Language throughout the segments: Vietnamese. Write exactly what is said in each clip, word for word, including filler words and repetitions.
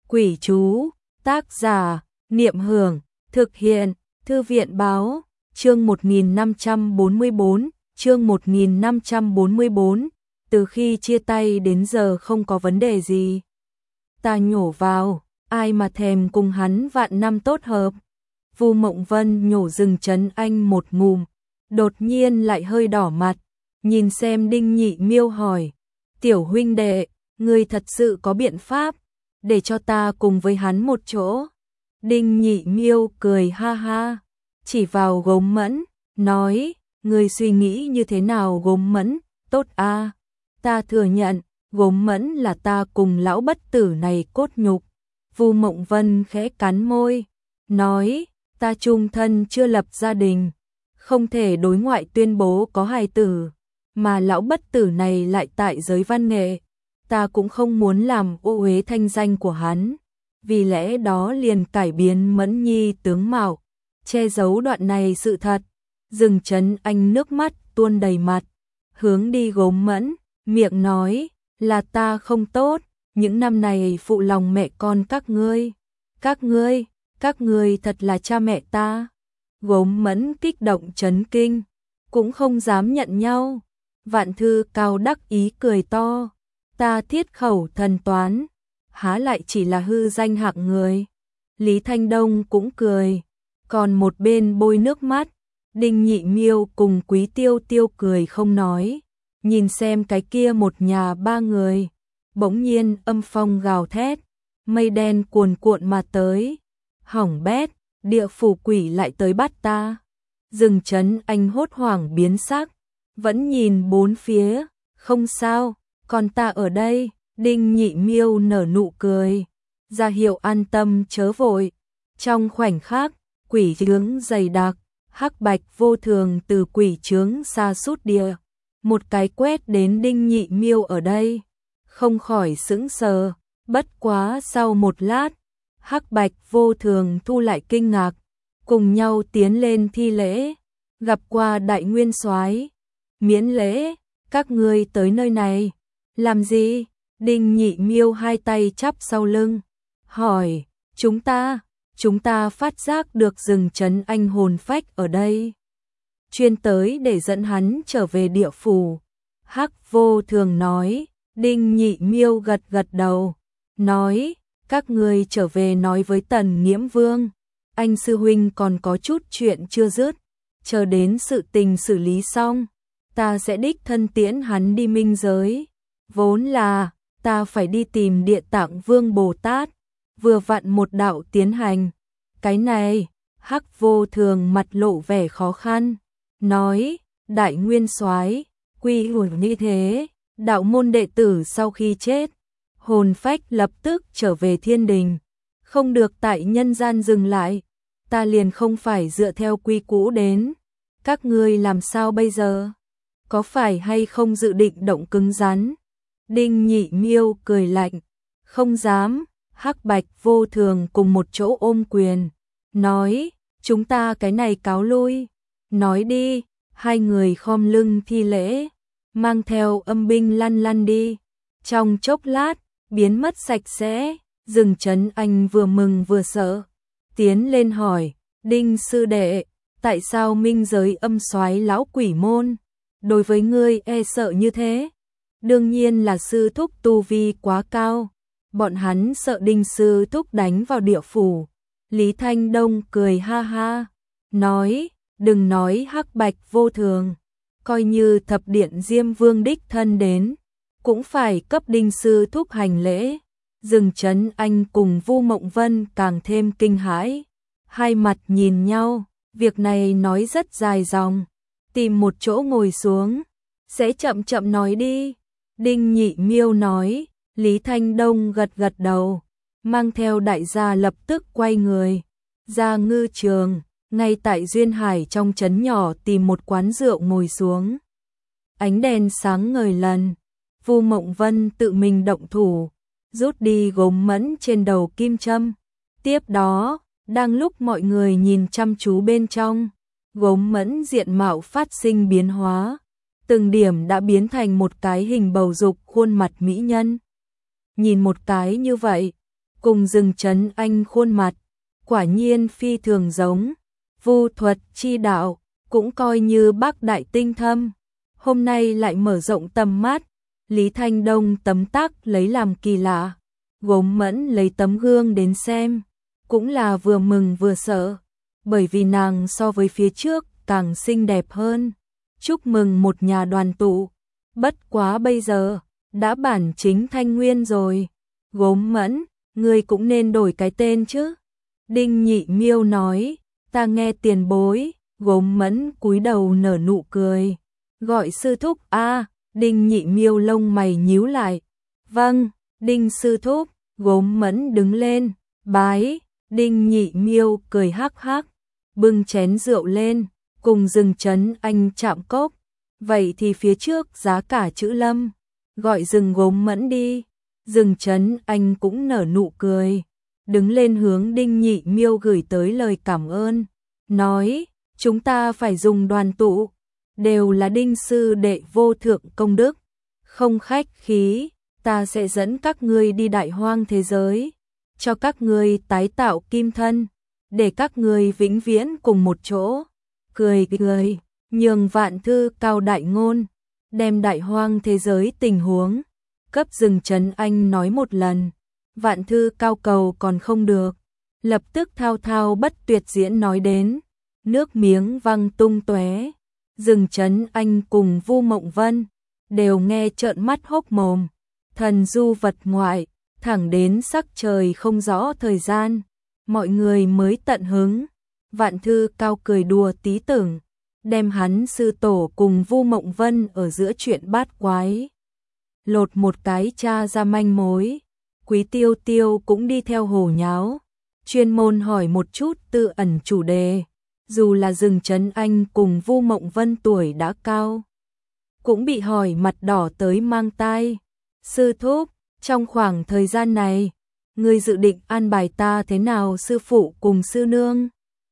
Quỷ chú, tác giả, Niệm Hưởng, thực hiện, Thư viện báo, chương một nghìn năm trăm bốn mươi bốn, chương một nghìn năm trăm bốn mươi bốn, từ khi chia tay đến giờ không có vấn đề gì. Ta nhổ vào, ai mà thèm cùng hắn vạn năm tốt hợp. Vu Mộng Vân nhổ Dừng Trấn Anh một ngụm, đột nhiên lại hơi đỏ mặt, nhìn xem Đinh Nhị Miêu hỏi, tiểu huynh đệ, ngươi thật sự có biện pháp, để cho ta cùng với hắn một chỗ. Đinh Nhị Miêu cười ha ha, chỉ vào Gốm Mẫn, nói, ngươi suy nghĩ như thế nào Gốm Mẫn, tốt a, ta thừa nhận, Gốm Mẫn là ta cùng lão bất tử này cốt nhục. Vu Mộng Vân khẽ cắn môi, nói, ta chung thân chưa lập gia đình, không thể đối ngoại tuyên bố có hài tử, mà lão bất tử này lại tại giới văn nghệ, ta cũng không muốn làm ô uế thanh danh của hắn, vì lẽ đó liền cải biến Mẫn Nhi tướng mạo, che giấu đoạn này sự thật. Dừng Trấn Anh nước mắt tuôn đầy mặt, hướng đi Gốm Mẫn, miệng nói, là ta không tốt, những năm này phụ lòng mẹ con các ngươi, các ngươi, các ngươi thật là cha mẹ ta. Gốm Mẫn kích động chấn kinh, cũng không dám nhận nhau. Vạn Thư Cao đắc ý cười to, ta thiết khẩu thần toán, há lại chỉ là hư danh hạng người. Lý Thanh Đông cũng cười, còn một bên bôi nước mắt. Đinh Nhị Miêu cùng Quý Tiêu Tiêu cười không nói, nhìn xem cái kia một nhà ba người. Bỗng nhiên âm phong gào thét, mây đen cuồn cuộn mà tới. Hỏng bét, địa phủ quỷ lại tới bắt ta. Dừng Trấn Anh hốt hoảng biến sắc, vẫn nhìn bốn phía, không sao, còn ta ở đây. Đinh Nhị Miêu nở nụ cười, ra hiệu an tâm chớ vội. Trong khoảnh khắc, quỷ chướng dày đặc, hắc bạch vô thường từ quỷ chướng xa sút địa, một cái quét đến Đinh Nhị Miêu ở đây, không khỏi sững sờ. Bất quá sau một lát, hắc bạch vô thường thu lại kinh ngạc, cùng nhau tiến lên thi lễ, gặp qua đại nguyên soái. Miễn lễ, các ngươi tới nơi này làm gì? Đinh Nhị Miêu hai tay chắp sau lưng, hỏi, chúng ta, chúng ta phát giác được Dừng Trấn Anh hồn phách ở đây, chuyên tới để dẫn hắn trở về địa phủ. Hắc vô thường nói. Đinh Nhị Miêu gật gật đầu, nói, các ngươi trở về nói với Tần Nghiễm Vương, anh sư huynh còn có chút chuyện chưa dứt, chờ đến sự tình xử lý xong, ta sẽ đích thân tiễn hắn đi minh giới. Vốn là ta phải đi tìm Địa Tạng Vương Bồ Tát, vừa vặn một đạo tiến hành. Cái này, Hắc vô thường mặt lộ vẻ khó khăn, nói, đại nguyên soái, quy hủi như thế, đạo môn đệ tử sau khi chết, hồn phách lập tức trở về thiên đình, không được tại nhân gian dừng lại, ta liền không phải dựa theo quy cũ đến. Các ngươi làm sao bây giờ? Có phải hay không dự định động cứng rắn? Đinh Nhị Miêu cười lạnh, không dám. Hắc bạch vô thường cùng một chỗ ôm quyền, nói, chúng ta cái này cáo lui. Nói đi, hai người khom lưng thi lễ, mang theo âm binh lăn lăn đi. Trong chốc lát, biến mất sạch sẽ. Dừng Trấn Anh vừa mừng vừa sợ, tiến lên hỏi, Đinh sư đệ, tại sao minh giới âm soái lão quỷ môn đối với ngươi e sợ như thế? Đương nhiên là sư thúc tu vi quá cao, bọn hắn sợ Đinh sư thúc đánh vào địa phủ. Lý Thanh Đông cười ha ha, nói, đừng nói hắc bạch vô thường, coi như thập điện Diêm Vương đích thân đến, cũng phải cấp Đinh sư thúc hành lễ. Dừng Trấn Anh cùng Vu Mộng Vân càng thêm kinh hãi, hai mặt nhìn nhau, việc này nói rất dài dòng, tìm một chỗ ngồi xuống, sẽ chậm chậm nói đi. Đinh Nhị Miêu nói. Lý Thanh Đông gật gật đầu, mang theo đại gia lập tức quay người ra ngư trường, ngay tại Duyên Hải trong trấn nhỏ tìm một quán rượu ngồi xuống. Ánh đèn sáng ngời lần, Vu Mộng Vân tự mình động thủ, rút đi Gốm Mẫn trên đầu kim châm. Tiếp đó, đang lúc mọi người nhìn chăm chú bên trong, Gốm Mẫn diện mạo phát sinh biến hóa, từng điểm đã biến thành một cái hình bầu dục khuôn mặt mỹ nhân. Nhìn một cái như vậy, cùng Dừng Trấn Anh khuôn mặt, quả nhiên phi thường giống, vu thuật chi đạo, cũng coi như bác đại tinh thâm. Hôm nay lại mở rộng tầm mắt, Lý Thanh Đông tấm tắc lấy làm kỳ lạ, Gốm Mẫn lấy tấm gương đến xem, cũng là vừa mừng vừa sợ, bởi vì nàng so với phía trước càng xinh đẹp hơn. Chúc mừng một nhà đoàn tụ, bất quá bây giờ đã bản chính Thanh Nguyên rồi. Gốm Mẫn, ngươi cũng nên đổi cái tên chứ. Đinh Nhị Miêu nói, ta nghe tiền bối. Gốm Mẫn cúi đầu nở nụ cười, gọi sư thúc a. Đinh Nhị Miêu lông mày nhíu lại, vâng, Đinh sư thúc. Gốm Mẫn đứng lên, bái. Đinh Nhị Miêu cười hắc hắc, bưng chén rượu lên, cùng Dừng Trấn Anh chạm cốc. Vậy thì phía trước giá cả chữ Lâm, gọi Dừng Gốm Mẫn đi. Dừng Trấn Anh cũng nở nụ cười, đứng lên hướng Đinh Nhị Miêu gửi tới lời cảm ơn, nói, chúng ta phải dùng đoàn tụ, đều là Đinh sư đệ vô thượng công đức, không khách khí, ta sẽ dẫn các ngươi đi đại hoang thế giới, cho các ngươi tái tạo kim thân, để các ngươi vĩnh viễn cùng một chỗ. Cười cười, nhường Vạn Thư Cao đại ngôn, đem đại hoang thế giới tình huống cấp Dừng Trấn Anh nói một lần. Vạn Thư Cao cầu còn không được, lập tức thao thao bất tuyệt diễn nói đến, nước miếng văng tung tóe. Dừng Trấn Anh cùng Vu Mộng Vân đều nghe trợn mắt hốc mồm, thần du vật ngoại, thẳng đến sắc trời không rõ thời gian, mọi người mới tận hứng. Vạn Thư Cao cười đùa tí tưởng, đem hắn sư tổ cùng Vu Mộng Vân ở giữa chuyện bát quái lột một cái tra ra manh mối. Quý Tiêu Tiêu cũng đi theo hồ nháo, chuyên môn hỏi một chút tư ẩn chủ đề. Dù là Dừng Trấn Anh cùng Vu Mộng Vân tuổi đã cao, cũng bị hỏi mặt đỏ tới mang tai. Sư thúc, trong khoảng thời gian này, ngươi dự định an bài ta thế nào sư phụ cùng sư nương?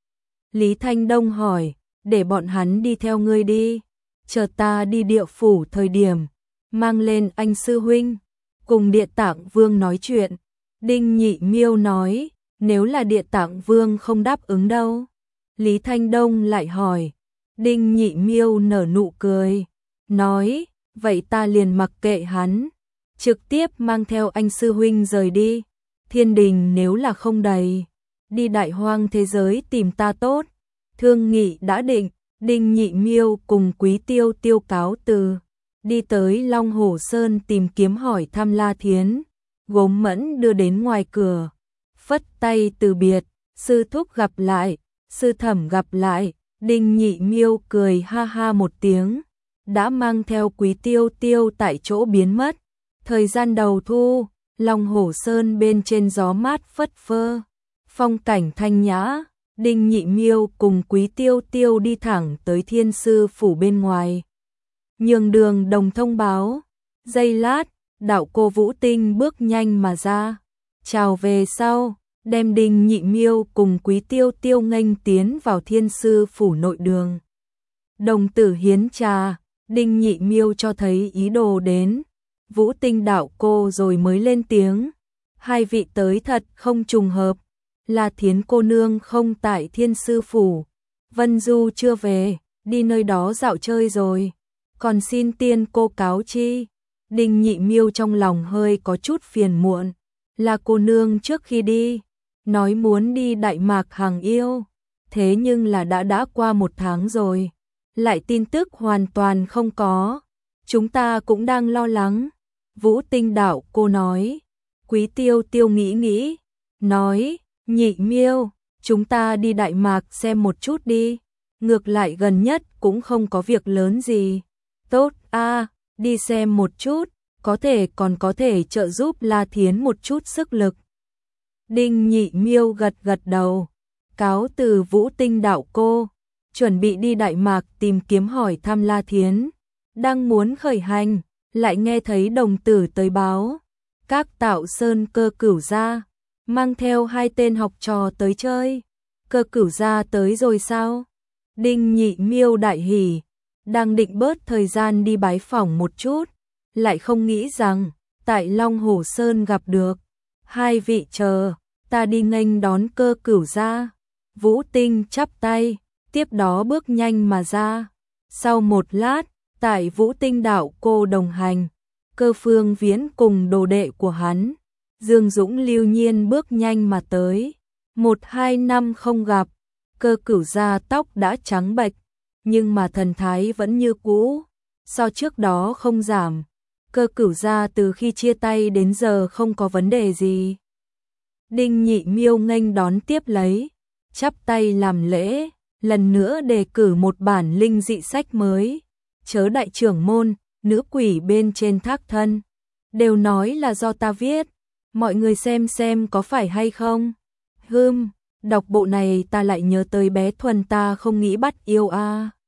Lý Thanh Đông hỏi, để bọn hắn đi theo ngươi đi, chờ ta đi địa phủ thời điểm, mang lên anh sư huynh, cùng Địa Tạng Vương nói chuyện. Đinh Nhị Miêu nói, nếu là Địa Tạng Vương không đáp ứng đâu? Lý Thanh Đông lại hỏi. Đinh Nhị Miêu nở nụ cười, nói, vậy ta liền mặc kệ hắn, trực tiếp mang theo anh sư huynh rời đi. Thiên đình nếu là không đầy, đi đại hoang thế giới tìm ta tốt. Thương nghị đã định, Đinh Nhị Miêu cùng Quý Tiêu Tiêu cáo từ, đi tới Long Hổ Sơn tìm kiếm hỏi thăm La Thiến. Gốm Mẫn đưa đến ngoài cửa, phất tay từ biệt, sư thúc gặp lại, sư thẩm gặp lại. Đinh Nhị Miêu cười ha ha một tiếng, đã mang theo Quý Tiêu Tiêu tại chỗ biến mất. Thời gian đầu thu, Long Hổ Sơn bên trên gió mát phất phơ, phong cảnh thanh nhã. Đinh Nhị Miêu cùng Quý Tiêu Tiêu đi thẳng tới Thiên Sư phủ bên ngoài, nhường đường đồng thông báo. Giây lát, đạo cô Vũ Tinh bước nhanh mà ra, chào về sau, đem Đinh Nhị Miêu cùng Quý Tiêu Tiêu nghênh tiến vào Thiên Sư phủ nội đường. Đồng tử hiến trà, Đinh Nhị Miêu cho thấy ý đồ đến Vũ Tinh đạo cô rồi mới lên tiếng, hai vị tới thật không trùng hợp. La Thiến cô nương không tại Thiên Sư phủ, Vân Du chưa về, đi nơi đó dạo chơi rồi, còn xin tiên cô cáo chi. Đinh Nhị Miêu trong lòng hơi có chút phiền muộn, là cô nương trước khi đi, nói muốn đi Đại Mạc Hàng Yêu, thế nhưng là đã đã qua một tháng rồi, lại tin tức hoàn toàn không có, chúng ta cũng đang lo lắng. Vũ Tinh đạo cô nói. Quý Tiêu Tiêu nghĩ nghĩ, nói, Nhị Miêu, chúng ta đi Đại Mạc xem một chút đi, ngược lại gần nhất cũng không có việc lớn gì. Tốt a, đi xem một chút, có thể còn có thể trợ giúp La Thiến một chút sức lực. Đinh Nhị Miêu gật gật đầu, cáo từ Vũ Tinh đạo cô, chuẩn bị đi Đại Mạc tìm kiếm hỏi thăm La Thiến. Đang muốn khởi hành, lại nghe thấy đồng tử tới báo, các Tạo Sơn Cơ Cửu gia mang theo hai tên học trò tới chơi. Cơ Cửu gia tới rồi sao? Đinh Nhị Miêu đại hỉ, đang định bớt thời gian đi bái phỏng một chút, lại không nghĩ rằng tại Long Hổ Sơn gặp được. Hai vị chờ, ta đi nghênh đón Cơ Cửu ra. Vũ Tinh chắp tay, tiếp đó bước nhanh mà ra. Sau một lát, tại Vũ Tinh đạo cô đồng hành, Cơ Phương Viễn cùng đồ đệ của hắn, Dương Dũng lưu nhiên bước nhanh mà tới. Một hai năm không gặp, Cơ Cửu gia tóc đã trắng bệch, nhưng mà thần thái vẫn như cũ, so trước đó không giảm. Cơ Cửu gia từ khi chia tay đến giờ không có vấn đề gì. Đinh Nhị Miêu nghênh đón tiếp lấy, chắp tay làm lễ, lần nữa đề cử một bản linh dị sách mới. Chớ đại trưởng môn, nữ quỷ bên trên thác thân, đều nói là do ta viết, mọi người xem xem có phải hay không. Hừm, đọc bộ này ta lại nhớ tới bé Thuần ta không nghĩ bắt yêu a. À.